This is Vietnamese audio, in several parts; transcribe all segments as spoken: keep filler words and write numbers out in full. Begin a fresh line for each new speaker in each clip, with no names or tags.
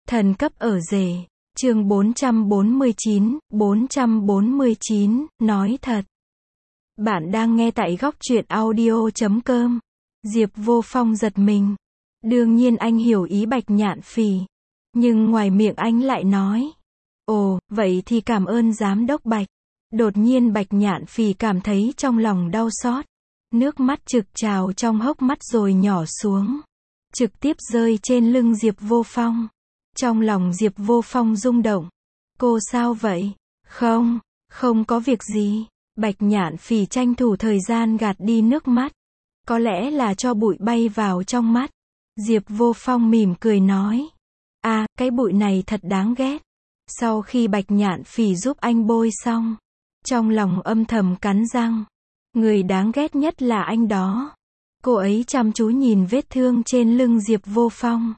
Thần cấp ở rể. Chương bốn trăm bốn mươi chín, bốn trăm bốn mươi chín, nói thật. Bạn đang nghe tại góc truyện audio chấm com. Diệp Vô Phong giật mình. Đương nhiên anh hiểu ý Bạch Nhạn Phỉ. Nhưng ngoài miệng anh lại nói. Ồ, vậy thì cảm ơn giám đốc Bạch. Đột nhiên Bạch Nhạn Phỉ cảm thấy trong lòng đau xót. Nước mắt trực trào trong hốc mắt rồi nhỏ xuống. Trực tiếp rơi trên lưng Diệp Vô Phong. Trong lòng Diệp Vô Phong rung động. Cô sao vậy? Không, không có việc gì. Bạch Nhạn Phỉ tranh thủ thời gian gạt đi nước mắt. Có lẽ là cho bụi bay vào trong mắt. Diệp Vô Phong mỉm cười nói. À, cái bụi này thật đáng ghét. Sau khi Bạch Nhạn Phỉ giúp anh bôi xong, trong lòng âm thầm cắn răng. Người đáng ghét nhất là anh đó. Cô ấy chăm chú nhìn vết thương trên lưng Diệp Vô Phong.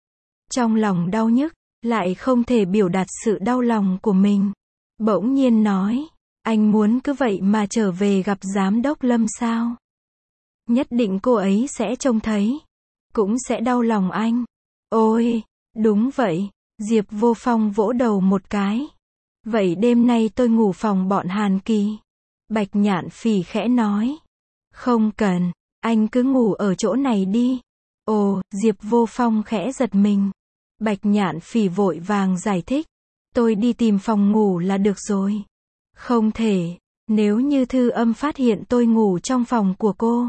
Trong lòng đau nhức, lại không thể biểu đạt sự đau lòng của mình. Bỗng nhiên nói, anh muốn cứ vậy mà trở về gặp giám đốc Lâm sao? Nhất định cô ấy sẽ trông thấy, cũng sẽ đau lòng anh. Ôi, đúng vậy, Diệp Vô Phong vỗ đầu một cái. Vậy đêm nay tôi ngủ phòng bọn Hàn Kỳ. Bạch Nhạn Phỉ khẽ nói. Không cần, anh cứ ngủ ở chỗ này đi. Ồ, Diệp Vô Phong khẽ giật mình. Bạch Nhạn Phỉ vội vàng giải thích. Tôi đi tìm phòng ngủ là được rồi. Không thể, nếu như Thư Âm phát hiện tôi ngủ trong phòng của cô,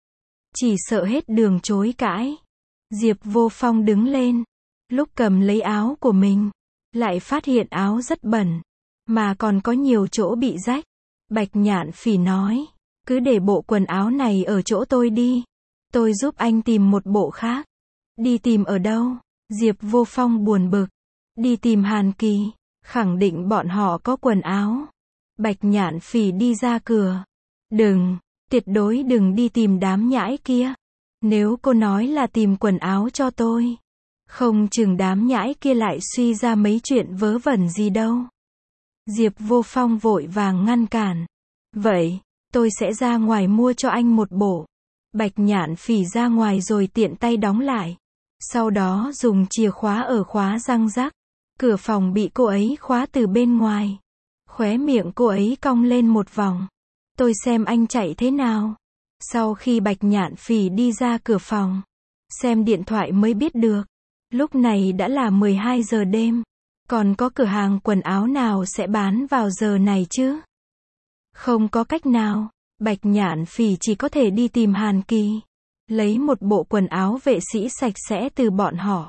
chỉ sợ hết đường chối cãi. Diệp Vô Phong đứng lên. Lúc cầm lấy áo của mình, lại phát hiện áo rất bẩn, mà còn có nhiều chỗ bị rách. Bạch Nhạn Phỉ nói. Cứ để bộ quần áo này ở chỗ tôi đi. Tôi giúp anh tìm một bộ khác. Đi tìm ở đâu? Diệp Vô Phong buồn bực. Đi tìm Hàn Kỳ. Khẳng định bọn họ có quần áo. Bạch Nhạn Phỉ đi ra cửa. Đừng, tuyệt đối đừng đi tìm đám nhãi kia. Nếu cô nói là tìm quần áo cho tôi, không chừng đám nhãi kia lại suy ra mấy chuyện vớ vẩn gì đâu. Diệp Vô Phong vội vàng ngăn cản. Vậy, tôi sẽ ra ngoài mua cho anh một bộ. Bạch Nhạn Phỉ ra ngoài rồi tiện tay đóng lại. Sau đó dùng chìa khóa ở khóa răng rắc. Cửa phòng bị cô ấy khóa từ bên ngoài. Khóe miệng cô ấy cong lên một vòng. Tôi xem anh chạy thế nào. Sau khi Bạch Nhạn Phỉ đi ra cửa phòng, xem điện thoại mới biết được. Lúc này đã là mười hai giờ đêm. Còn có cửa hàng quần áo nào sẽ bán vào giờ này chứ? Không có cách nào. Bạch Nhạn Phỉ chỉ có thể đi tìm Hàn Kỳ. Lấy một bộ quần áo vệ sĩ sạch sẽ từ bọn họ.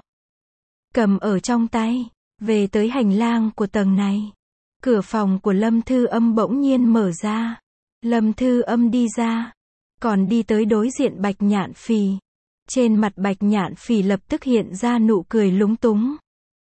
Cầm ở trong tay. Về tới hành lang của tầng này. Cửa phòng của Lâm Thư Âm bỗng nhiên mở ra. Lâm Thư Âm đi ra. Còn đi tới đối diện Bạch Nhạn Phỉ. Trên mặt Bạch Nhạn Phỉ lập tức hiện ra nụ cười lúng túng.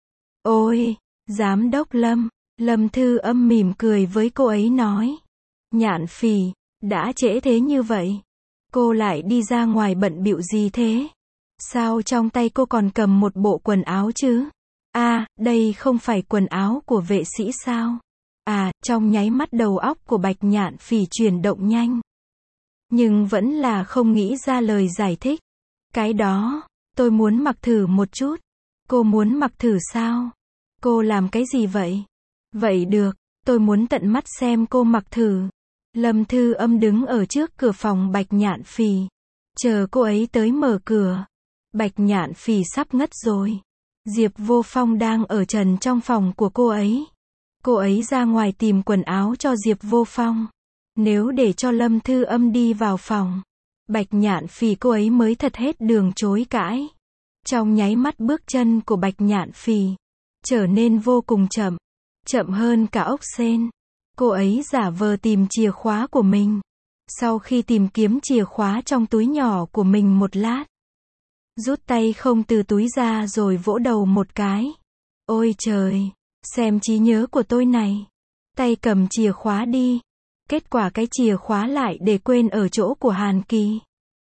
Ôi, giám đốc Lâm. Lâm Thư Âm mỉm cười với cô ấy nói. Nhạn Phỉ, đã trễ thế như vậy. Cô lại đi ra ngoài bận bịu gì thế? Sao trong tay cô còn cầm một bộ quần áo chứ? À, đây không phải quần áo của vệ sĩ sao? À, trong nháy mắt đầu óc của Bạch Nhạn Phỉ chuyển động nhanh. Nhưng vẫn là không nghĩ ra lời giải thích. Cái đó, tôi muốn mặc thử một chút. Cô muốn mặc thử sao? Cô làm cái gì vậy? Vậy được, tôi muốn tận mắt xem cô mặc thử. Lâm Thư Âm đứng ở trước cửa phòng Bạch Nhạn Phỉ. Chờ cô ấy tới mở cửa. Bạch Nhạn Phỉ sắp ngất rồi. Diệp Vô Phong đang ở trần trong phòng của cô ấy. Cô ấy ra ngoài tìm quần áo cho Diệp Vô Phong. Nếu để cho Lâm Thư Âm đi vào phòng, Bạch Nhạn Phỉ cô ấy mới thật hết đường chối cãi. Trong nháy mắt bước chân của Bạch Nhạn Phỉ trở nên vô cùng chậm. Chậm hơn cả ốc sên. Cô ấy giả vờ tìm chìa khóa của mình. Sau khi tìm kiếm chìa khóa trong túi nhỏ của mình một lát, rút tay không từ túi ra rồi vỗ đầu một cái. Ôi trời, xem trí nhớ của tôi này. Tay cầm chìa khóa đi. Kết quả cái chìa khóa lại để quên ở chỗ của Hàn Kỳ.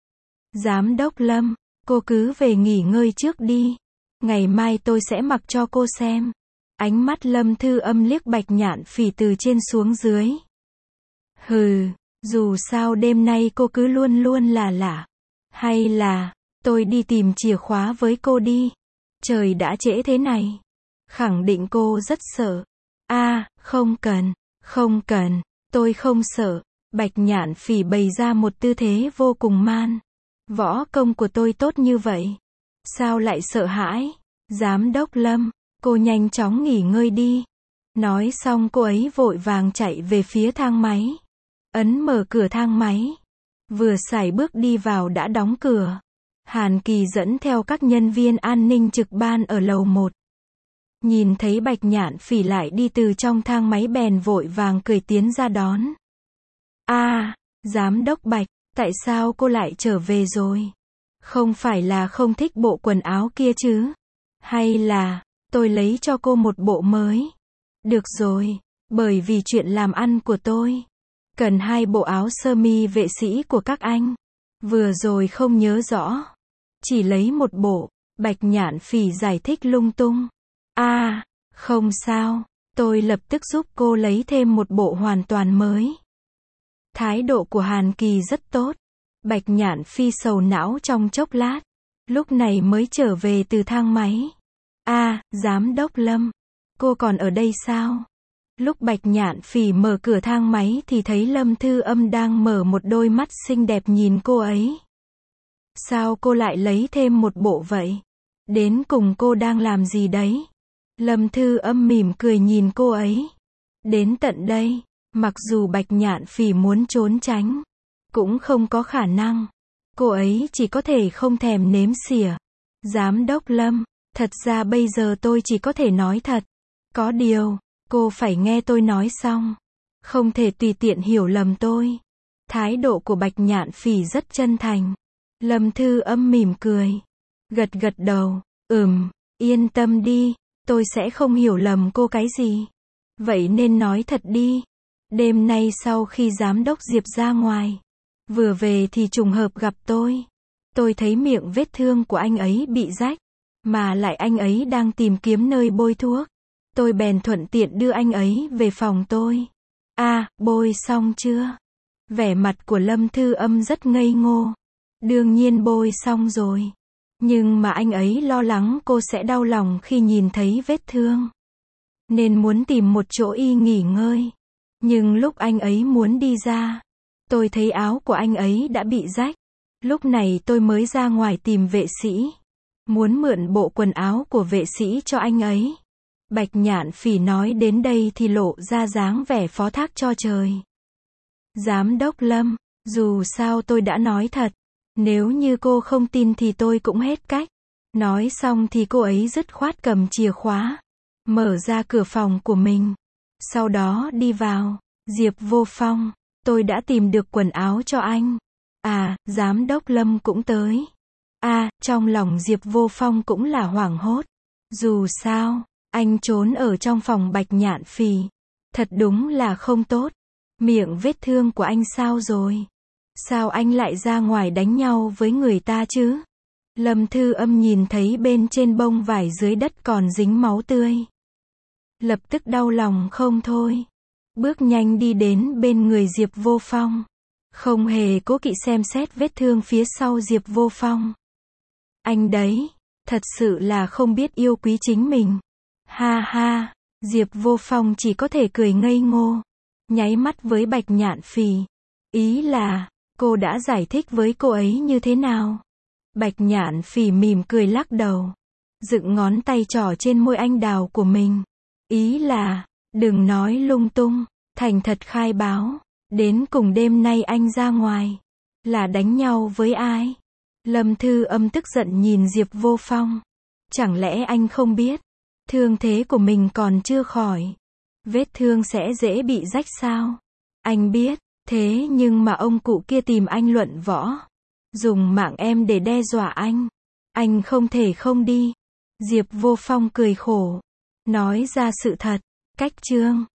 Giám đốc Lâm, cô cứ về nghỉ ngơi trước đi. Ngày mai tôi sẽ mặc cho cô xem. Ánh mắt Lâm Thư Âm liếc Bạch Nhạn Phỉ từ trên xuống dưới. Hừ, dù sao đêm nay cô cứ luôn luôn là lạ. Hay là, tôi đi tìm chìa khóa với cô đi. Trời đã trễ thế này. Khẳng định cô rất sợ. A, không cần, không cần, tôi không sợ. Bạch Nhạn Phỉ bày ra một tư thế vô cùng man. Võ công của tôi tốt như vậy. Sao lại sợ hãi? Giám đốc Lâm, cô nhanh chóng nghỉ ngơi đi. Nói xong cô ấy vội vàng chạy về phía thang máy. Ấn mở cửa thang máy. Vừa sải bước đi vào đã đóng cửa. Hàn Kỳ dẫn theo các nhân viên an ninh trực ban ở lầu một. Nhìn thấy Bạch Nhạn Phỉ lại đi từ trong thang máy bèn vội vàng cười tiến ra đón. A, à, giám đốc Bạch, tại sao cô lại trở về rồi? Không phải là không thích bộ quần áo kia chứ? Hay là, tôi lấy cho cô một bộ mới? Được rồi, bởi vì chuyện làm ăn của tôi. Cần hai bộ áo sơ mi vệ sĩ của các anh. Vừa rồi không nhớ rõ. Chỉ lấy một bộ, Bạch Nhạn Phỉ giải thích lung tung. A, à, không sao, tôi lập tức giúp cô lấy thêm một bộ hoàn toàn mới. Thái độ của Hàn Kỳ rất tốt. Bạch Nhạn Phỉ sầu não trong chốc lát. Lúc này mới trở về từ thang máy. A, à, giám đốc Lâm, cô còn ở đây sao? Lúc Bạch Nhạn Phỉ mở cửa thang máy thì thấy Lâm Thư Âm đang mở một đôi mắt xinh đẹp nhìn cô ấy. Sao cô lại lấy thêm một bộ vậy? Đến cùng cô đang làm gì đấy? Lâm Thư Âm mỉm cười nhìn cô ấy. Đến tận đây, mặc dù Bạch Nhạn Phỉ muốn trốn tránh, cũng không có khả năng. Cô ấy chỉ có thể không thèm nếm xỉa. Giám đốc Lâm, thật ra bây giờ tôi chỉ có thể nói thật. Có điều, cô phải nghe tôi nói xong. Không thể tùy tiện hiểu lầm tôi. Thái độ của Bạch Nhạn Phỉ rất chân thành. Lâm Thư Âm mỉm cười. Gật gật đầu. Ừm, yên tâm đi. Tôi sẽ không hiểu lầm cô cái gì. Vậy nên nói thật đi. Đêm nay sau khi giám đốc Diệp ra ngoài, vừa về thì trùng hợp gặp tôi. Tôi thấy miệng vết thương của anh ấy bị rách. Mà lại anh ấy đang tìm kiếm nơi bôi thuốc. Tôi bèn thuận tiện đưa anh ấy về phòng tôi. A, à, bôi xong chưa? Vẻ mặt của Lâm Thư Âm rất ngây ngô. Đương nhiên bôi xong rồi. Nhưng mà anh ấy lo lắng cô sẽ đau lòng khi nhìn thấy vết thương. Nên muốn tìm một chỗ y nghỉ ngơi. Nhưng lúc anh ấy muốn đi ra, tôi thấy áo của anh ấy đã bị rách. Lúc này tôi mới ra ngoài tìm vệ sĩ. Muốn mượn bộ quần áo của vệ sĩ cho anh ấy. Bạch Nhạn Phỉ nói đến đây thì lộ ra dáng vẻ phó thác cho trời. Giám đốc Lâm, dù sao tôi đã nói thật. Nếu như cô không tin thì tôi cũng hết cách. Nói xong thì cô ấy dứt khoát cầm chìa khóa. Mở ra cửa phòng của mình. Sau đó đi vào. Diệp Vô Phong, tôi đã tìm được quần áo cho anh. À, giám đốc Lâm cũng tới. À, trong lòng Diệp Vô Phong cũng là hoảng hốt. Dù sao, anh trốn ở trong phòng Bạch Nhạn Phỉ. Thật đúng là không tốt. Miệng vết thương của anh sao rồi? Sao anh lại ra ngoài đánh nhau với người ta chứ? Lâm Thư Âm nhìn thấy bên trên bông vải dưới đất còn dính máu tươi. Lập tức đau lòng không thôi. Bước nhanh đi đến bên người Diệp Vô Phong. Không hề cố kỵ xem xét vết thương phía sau Diệp Vô Phong. Anh đấy, thật sự là không biết yêu quý chính mình. Ha ha, Diệp Vô Phong chỉ có thể cười ngây ngô. Nháy mắt với Bạch Nhạn Phỉ. Ý là, cô đã giải thích với cô ấy như thế nào? Bạch Nhạn Phỉ mỉm cười lắc đầu. Dựng ngón tay trỏ trên môi anh đào của mình. Ý là, đừng nói lung tung, thành thật khai báo. Đến cùng đêm nay anh ra ngoài, là đánh nhau với ai? Lâm Thư Âm tức giận nhìn Diệp Vô Phong. Chẳng lẽ anh không biết, thương thế của mình còn chưa khỏi. Vết thương sẽ dễ bị rách sao? Anh biết, thế nhưng mà ông cụ kia tìm anh luận võ. Dùng mạng em để đe dọa anh. Anh không thể không đi. Diệp Vô Phong cười khổ. Nói ra sự thật. Cách chương